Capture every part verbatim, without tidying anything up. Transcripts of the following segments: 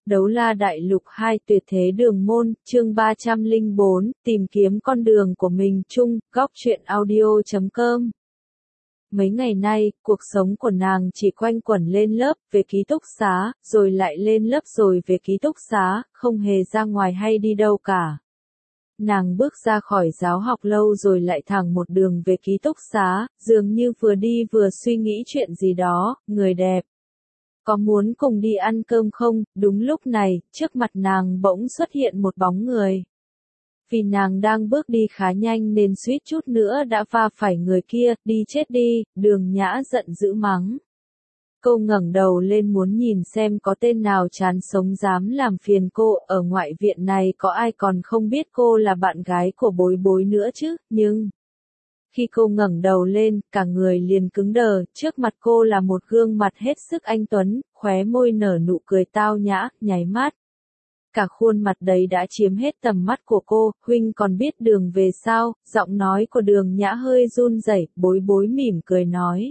Đấu La Đại Lục hai Tuyệt Thế Đường Môn, chương ba trăm lẻ bốn, tìm kiếm con đường của mình chung, góc truyện audio chấm com. Mấy ngày nay, cuộc sống của nàng chỉ quanh quẩn lên lớp, về ký túc xá, rồi lại lên lớp rồi về ký túc xá, không hề ra ngoài hay đi đâu cả. Nàng bước ra khỏi giáo học lâu rồi lại thẳng một đường về ký túc xá, dường như vừa đi vừa suy nghĩ chuyện gì đó. Người đẹp, có muốn cùng đi ăn cơm không? Đúng lúc này, trước mặt nàng bỗng xuất hiện một bóng người. Vì nàng đang bước đi khá nhanh nên suýt chút nữa đã va phải người kia. Đi chết đi, Đường Nhã giận dữ mắng. Cô ngẩng đầu lên muốn nhìn xem có tên nào chán sống dám làm phiền cô. Ở ngoại viện này có ai còn không biết cô là bạn gái của Bối Bối nữa chứ, nhưng khi cô ngẩng đầu lên, cả người liền cứng đờ. Trước mặt cô là một gương mặt hết sức anh tuấn, khóe môi nở nụ cười tao nhã, nháy mắt. Cả khuôn mặt đấy đã chiếm hết tầm mắt của cô. Huynh còn biết đường về sao? Giọng nói của Đường Nhã hơi run rẩy. Bối Bối mỉm cười nói.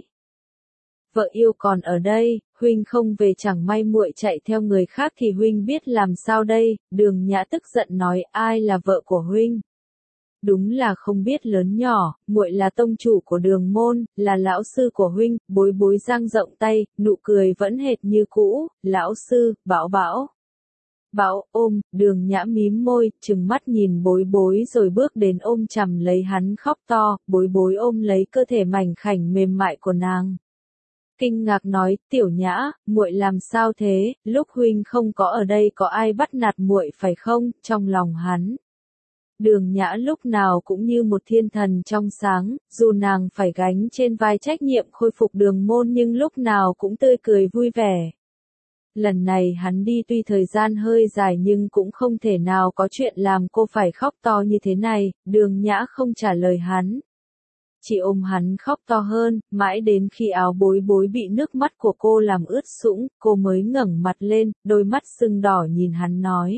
Vợ yêu còn ở đây, huynh không về chẳng may muội chạy theo người khác thì huynh biết làm sao đây? Đường Nhã tức giận nói. Ai là vợ của huynh? Đúng là không biết lớn nhỏ, muội là tông chủ của Đường môn, là lão sư của huynh. Bối Bối dang rộng tay, nụ cười vẫn hệt như cũ. Lão sư, Bảo Bảo. Bảo ôm. Đường Nhã mím môi, trừng mắt nhìn Bối Bối rồi bước đến ôm chầm lấy hắn khóc to. Bối Bối ôm lấy cơ thể mảnh khảnh mềm mại của nàng, kinh ngạc nói. Tiểu Nhã, muội làm sao thế? Lúc huynh không có ở đây có ai bắt nạt muội phải không? Trong lòng hắn, Đường Nhã lúc nào cũng như một thiên thần trong sáng, dù nàng phải gánh trên vai trách nhiệm khôi phục Đường môn nhưng lúc nào cũng tươi cười vui vẻ. Lần này hắn đi tuy thời gian hơi dài nhưng cũng không thể nào có chuyện làm cô phải khóc to như thế này. Đường Nhã không trả lời hắn, chỉ ôm hắn khóc to hơn, mãi đến khi áo Bối Bối bị nước mắt của cô làm ướt sũng, cô mới ngẩng mặt lên, đôi mắt sưng đỏ nhìn hắn nói.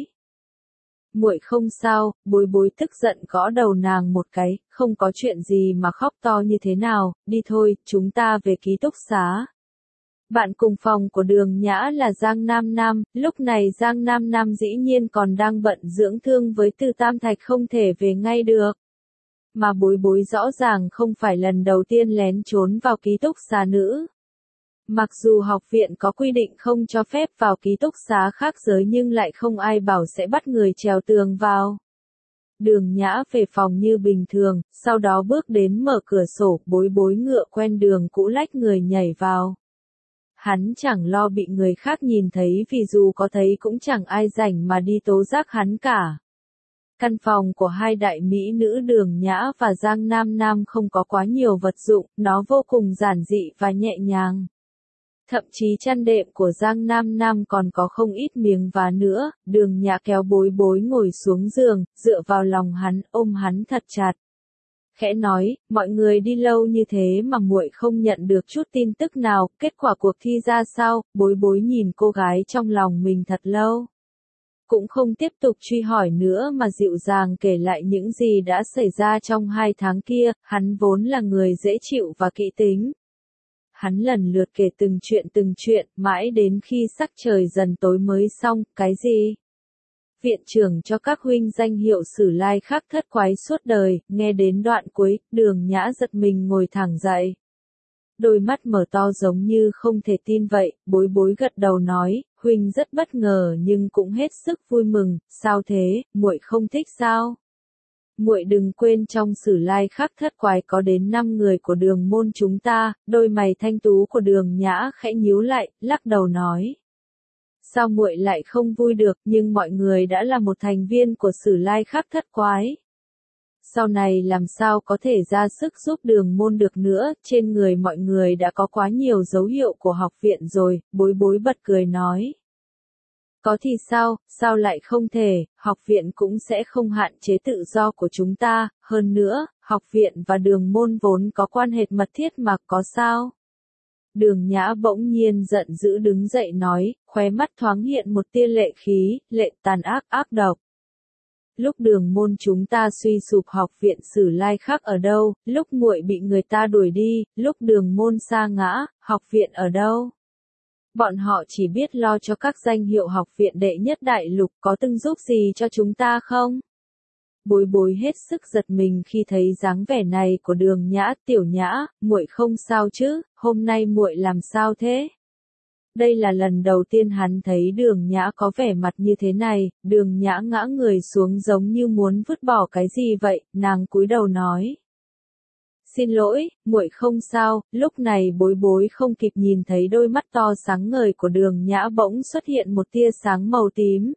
Muội không sao. Bối Bối tức giận gõ đầu nàng một cái. Không có chuyện gì mà khóc to như thế nào, đi thôi, chúng ta về ký túc xá. Bạn cùng phòng của Đường Nhã là Giang Nam Nam. Lúc này Giang Nam Nam dĩ nhiên còn đang bận dưỡng thương với Từ Tam Thạch không thể về ngay được. Mà Bối Bối rõ ràng không phải lần đầu tiên lén trốn vào ký túc xá nữ. Mặc dù học viện có quy định không cho phép vào ký túc xá khác giới nhưng lại không ai bảo sẽ bắt người trèo tường vào. Đường Nhã về phòng như bình thường, sau đó bước đến mở cửa sổ. Bối Bối ngựa quen đường cũ lách người nhảy vào. Hắn chẳng lo bị người khác nhìn thấy vì dù có thấy cũng chẳng ai rảnh mà đi tố giác hắn cả. Căn phòng của hai đại mỹ nữ Đường Nhã và Giang Nam Nam không có quá nhiều vật dụng, nó vô cùng giản dị và nhẹ nhàng. Thậm chí chăn đệm của Giang Nam Nam còn có không ít miếng vá nữa. Đường Nhã kéo Bối Bối ngồi xuống giường, dựa vào lòng hắn, ôm hắn thật chặt. Khẽ nói, mọi người đi lâu như thế mà muội không nhận được chút tin tức nào, kết quả cuộc thi ra sao? Bối Bối nhìn cô gái trong lòng mình thật lâu, cũng không tiếp tục truy hỏi nữa mà dịu dàng kể lại những gì đã xảy ra trong hai tháng kia. Hắn vốn là người dễ chịu và kỹ tính. Hắn lần lượt kể từng chuyện từng chuyện, mãi đến khi sắc trời dần tối mới xong. Cái gì? Viện trưởng cho các huynh danh hiệu Sử Lai Khắc thất quái suốt đời. Nghe đến đoạn cuối, Đường Nhã giật mình ngồi thẳng dậy. Đôi mắt mở to giống như không thể tin vậy. Bối Bối gật đầu nói, huynh rất bất ngờ nhưng cũng hết sức vui mừng. Sao thế, muội không thích sao? Muội đừng quên trong Sử Lai Khắc thất quái có đến năm người của Đường môn chúng ta. Đôi mày thanh tú của Đường Nhã khẽ nhíu lại, lắc đầu nói. Sao muội lại không vui được, nhưng mọi người đã là một thành viên của Sử Lai Khắc thất quái. Sau này làm sao có thể ra sức giúp Đường môn được nữa, trên người mọi người đã có quá nhiều dấu hiệu của học viện rồi. Bối Bối bật cười nói. Có thì sao, sao lại không thể, học viện cũng sẽ không hạn chế tự do của chúng ta. Hơn nữa, học viện và Đường môn vốn có quan hệ mật thiết mà, có sao? Đường Nhã bỗng nhiên giận dữ đứng dậy nói, khóe mắt thoáng hiện một tia lệ khí, lệ tàn ác ác độc. Lúc Đường môn chúng ta suy sụp học viện Sử Lai Khắc ở đâu? Lúc muội bị người ta đuổi đi, lúc Đường môn sa ngã, học viện ở đâu? Bọn họ chỉ biết lo cho các danh hiệu học viện đệ nhất đại lục, có từng giúp gì cho chúng ta không? Bối bối hết sức giật mình khi thấy dáng vẻ này của Đường Nhã. Tiểu Nhã, muội không sao chứ, hôm nay muội làm sao thế? Đây là lần đầu tiên hắn thấy Đường Nhã có vẻ mặt như thế này. Đường Nhã ngã người xuống giống như muốn vứt bỏ cái gì vậy, nàng cúi đầu nói. Xin lỗi, muội không sao. Lúc này bối bối không kịp nhìn thấy đôi mắt to sáng ngời của Đường Nhã bỗng xuất hiện một tia sáng màu tím.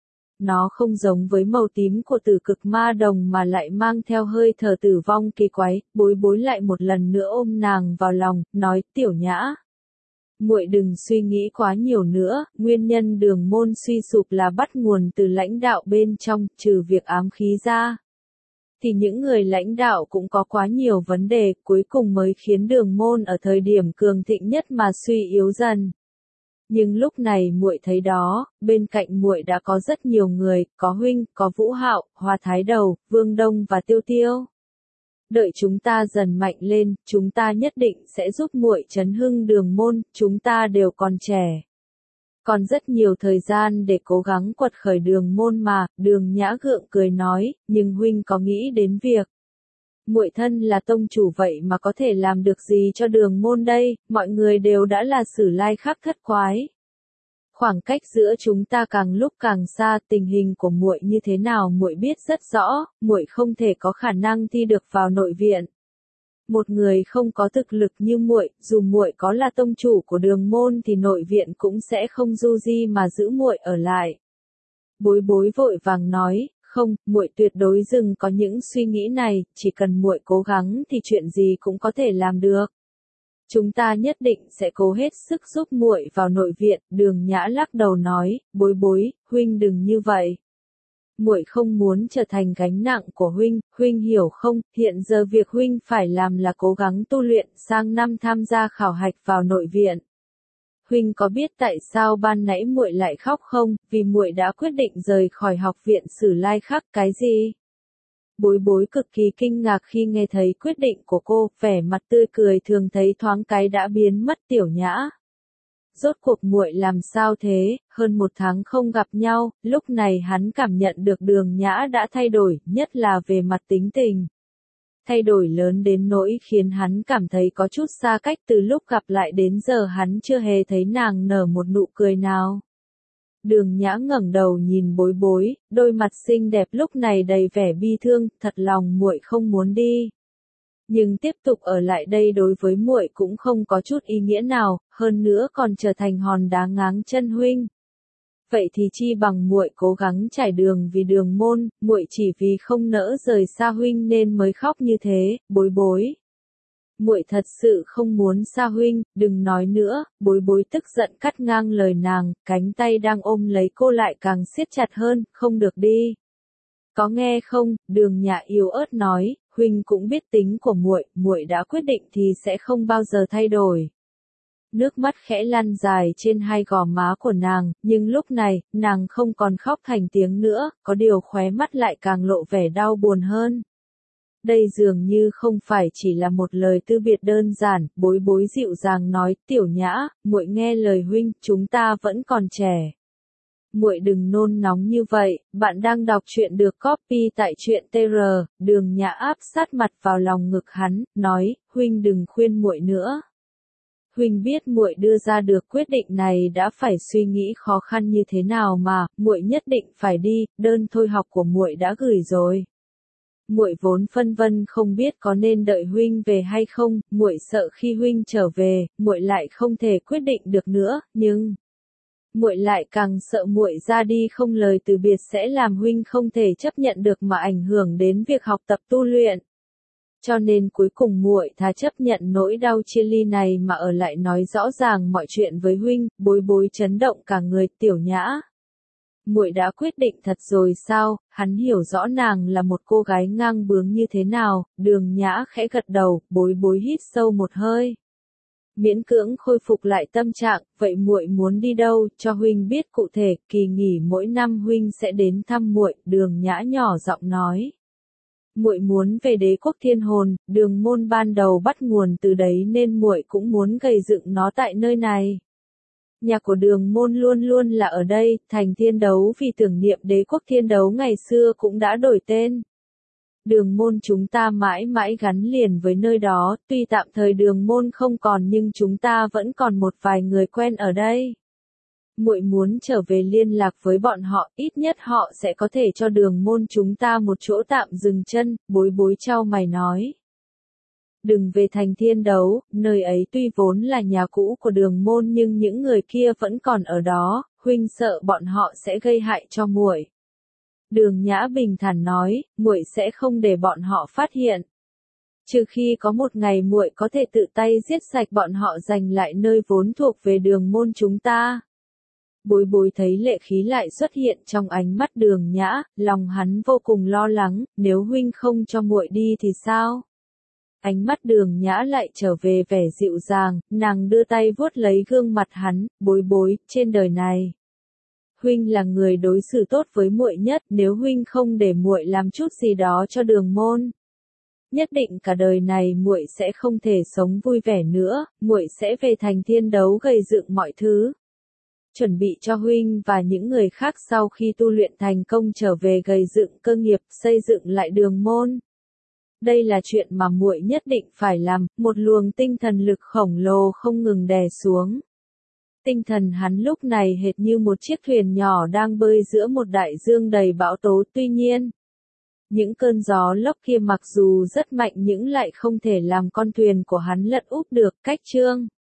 Nó không giống với màu tím của tử cực ma đồng mà lại mang theo hơi thở tử vong kỳ quái. Bối bối lại một lần nữa ôm nàng vào lòng, nói, Tiểu Nhã, muội đừng suy nghĩ quá nhiều nữa, nguyên nhân Đường môn suy sụp là bắt nguồn từ lãnh đạo bên trong, trừ việc ám khí ra. Thì những người lãnh đạo cũng có quá nhiều vấn đề, cuối cùng mới khiến Đường môn ở thời điểm cường thịnh nhất mà suy yếu dần. Nhưng lúc này muội thấy đó, bên cạnh muội đã có rất nhiều người, có huynh, có Vũ Hạo, Hoa Thái Đầu, Vương Đông và Tiêu Tiêu. Đợi chúng ta dần mạnh lên, chúng ta nhất định sẽ giúp muội chấn hưng Đường môn, chúng ta đều còn trẻ. Còn rất nhiều thời gian để cố gắng quật khởi Đường môn mà. Đường Nhã gượng cười nói, nhưng huynh có nghĩ đến việc muội thân là tông chủ vậy mà có thể làm được gì cho Đường môn đây, mọi người đều đã là Sử Lai Khắc thất quái. Khoảng cách giữa chúng ta càng lúc càng xa, tình hình của muội như thế nào muội biết rất rõ, muội không thể có khả năng thi được vào nội viện. Một người không có thực lực như muội, dù muội có là tông chủ của Đường môn thì nội viện cũng sẽ không du di mà giữ muội ở lại. Bối bối vội vàng nói, không, muội tuyệt đối đừng có những suy nghĩ này, chỉ cần muội cố gắng thì chuyện gì cũng có thể làm được. Chúng ta nhất định sẽ cố hết sức giúp muội vào nội viện. Đường Nhã lắc đầu nói, bối bối, huynh đừng như vậy. Muội không muốn trở thành gánh nặng của huynh, huynh hiểu không, hiện giờ việc huynh phải làm là cố gắng tu luyện, sang năm tham gia khảo hạch vào nội viện. Huynh có biết tại sao ban nãy muội lại khóc không, vì muội đã quyết định rời khỏi học viện Sử Lai Khắc. Cái gì? Bối bối cực kỳ kinh ngạc khi nghe thấy quyết định của cô, vẻ mặt tươi cười thường thấy thoáng cái đã biến mất. Tiểu Nhã, rốt cuộc muội làm sao thế? Hơn một tháng không gặp nhau, lúc này hắn cảm nhận được Đường Nhã đã thay đổi, nhất là về mặt tính tình. Thay đổi lớn đến nỗi khiến hắn cảm thấy có chút xa cách. Từ lúc gặp lại đến giờ hắn chưa hề thấy nàng nở một nụ cười nào. Đường Nhã ngẩng đầu nhìn bối bối, đôi mặt xinh đẹp lúc này đầy vẻ bi thương, thật lòng muội không muốn đi. Nhưng tiếp tục ở lại đây đối với muội cũng không có chút ý nghĩa nào, hơn nữa còn trở thành hòn đá ngáng chân huynh. Vậy thì chi bằng muội cố gắng trải đường vì Đường môn, muội chỉ vì không nỡ rời xa huynh nên mới khóc như thế. Bối bối, muội thật sự không muốn xa huynh, đừng nói nữa. Bối bối tức giận cắt ngang lời nàng, cánh tay đang ôm lấy cô lại càng siết chặt hơn, không được đi. Có nghe không? Đường Nhã yếu ớt nói, huynh cũng biết tính của muội, muội đã quyết định thì sẽ không bao giờ thay đổi. Nước mắt khẽ lăn dài trên hai gò má của nàng, nhưng lúc này, nàng không còn khóc thành tiếng nữa, có điều khóe mắt lại càng lộ vẻ đau buồn hơn. Đây dường như không phải chỉ là một lời từ biệt đơn giản. Bối bối dịu dàng nói, Tiểu Nhã, muội nghe lời huynh, chúng ta vẫn còn trẻ. Muội đừng nôn nóng như vậy, bạn đang đọc truyện được copy tại truyện tê rờ. Đường Nhã áp sát mặt vào lòng ngực hắn, nói, huynh đừng khuyên muội nữa. Huynh biết muội đưa ra được quyết định này đã phải suy nghĩ khó khăn như thế nào mà, muội nhất định phải đi, đơn thôi học của muội đã gửi rồi. Muội vốn phân vân không biết có nên đợi huynh về hay không, muội sợ khi huynh trở về, muội lại không thể quyết định được nữa, nhưng muội lại càng sợ muội ra đi không lời từ biệt sẽ làm huynh không thể chấp nhận được mà ảnh hưởng đến việc học tập tu luyện. Cho nên cuối cùng muội thà chấp nhận nỗi đau chia ly này mà ở lại nói rõ ràng mọi chuyện với huynh. Bối bối chấn động cả người. Tiểu Nhã, muội đã quyết định thật rồi sao? Hắn hiểu rõ nàng là một cô gái ngang bướng như thế nào. Đường Nhã khẽ gật đầu, bối bối hít sâu một hơi, miễn cưỡng khôi phục lại tâm trạng. Vậy muội muốn đi đâu? Cho huynh biết cụ thể. Kỳ nghỉ mỗi năm huynh sẽ đến thăm muội. Đường Nhã nhỏ giọng nói, muội muốn về Đế quốc Thiên Hồn. Đường môn ban đầu bắt nguồn từ đấy nên muội cũng muốn gây dựng nó tại nơi này. Nhà của Đường Môn luôn luôn là ở đây, thành Thiên Đấu vì tưởng niệm đế quốc Thiên Đấu ngày xưa cũng đã đổi tên. Đường Môn chúng ta mãi mãi gắn liền với nơi đó, tuy tạm thời Đường Môn không còn nhưng chúng ta vẫn còn một vài người quen ở đây. Muội muốn trở về liên lạc với bọn họ, ít nhất họ sẽ có thể cho Đường Môn chúng ta một chỗ tạm dừng chân, Bối Bối chau mày nói. Đừng về thành Thiên Đấu, nơi ấy tuy vốn là nhà cũ của Đường Môn nhưng những người kia vẫn còn ở đó, huynh sợ bọn họ sẽ gây hại cho muội. Đường Nhã bình thản nói, muội sẽ không để bọn họ phát hiện. Trừ khi có một ngày muội có thể tự tay giết sạch bọn họ giành lại nơi vốn thuộc về Đường Môn chúng ta. Bối Bối thấy lệ khí lại xuất hiện trong ánh mắt Đường Nhã, lòng hắn vô cùng lo lắng, nếu huynh không cho muội đi thì sao? Ánh mắt Đường Nhã lại trở về vẻ dịu dàng, nàng đưa tay vuốt lấy gương mặt hắn, Bối Bối, trên đời này. Huynh là người đối xử tốt với muội nhất, nếu huynh không để muội làm chút gì đó cho Đường Môn, nhất định cả đời này muội sẽ không thể sống vui vẻ nữa, muội sẽ về thành Thiên Đấu gây dựng mọi thứ. Chuẩn bị cho huynh và những người khác sau khi tu luyện thành công trở về gây dựng cơ nghiệp, xây dựng lại Đường Môn. Đây là chuyện mà muội nhất định phải làm, một luồng tinh thần lực khổng lồ không ngừng đè xuống. Tinh thần hắn lúc này hệt như một chiếc thuyền nhỏ đang bơi giữa một đại dương đầy bão tố, tuy nhiên, những cơn gió lốc kia mặc dù rất mạnh nhưng lại không thể làm con thuyền của hắn lật úp được. Cách chương